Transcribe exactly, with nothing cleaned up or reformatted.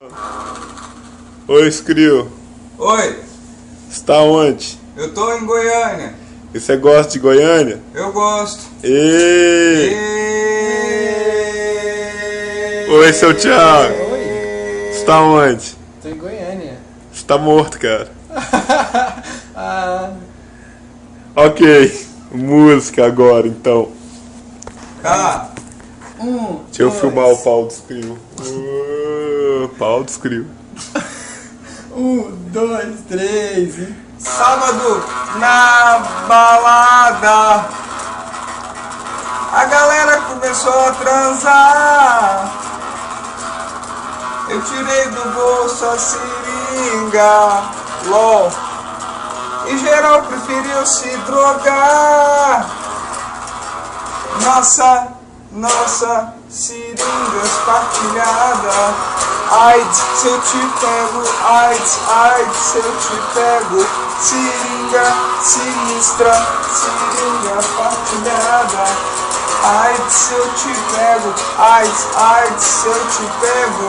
Oi, Escrio. Oi, Está onde? eu tô em Goiânia. E você gosta de Goiânia? Eu gosto. Ei! E... Oi, seu Thiago. Oi, Está onde? tô em Goiânia. Você tá morto, cara. ah, Ok, música agora, então. Tá. um, Deixa eu dois, filmar o pau do Escrio. Uh, pau do Escrio. Um, dois, três e... Sábado na balada, a galera começou a transar. Eu tirei do bolso a seringa, lol. E geral preferiu se drogar. Nossa, nossa, seringas partilhada. AIDS, se eu te pego, AIDS, AIDS, se eu te pego. Seringa, sinistra, seringa partilhada. AIDS, se eu te pego, AIDS, AIDS, se eu te pego.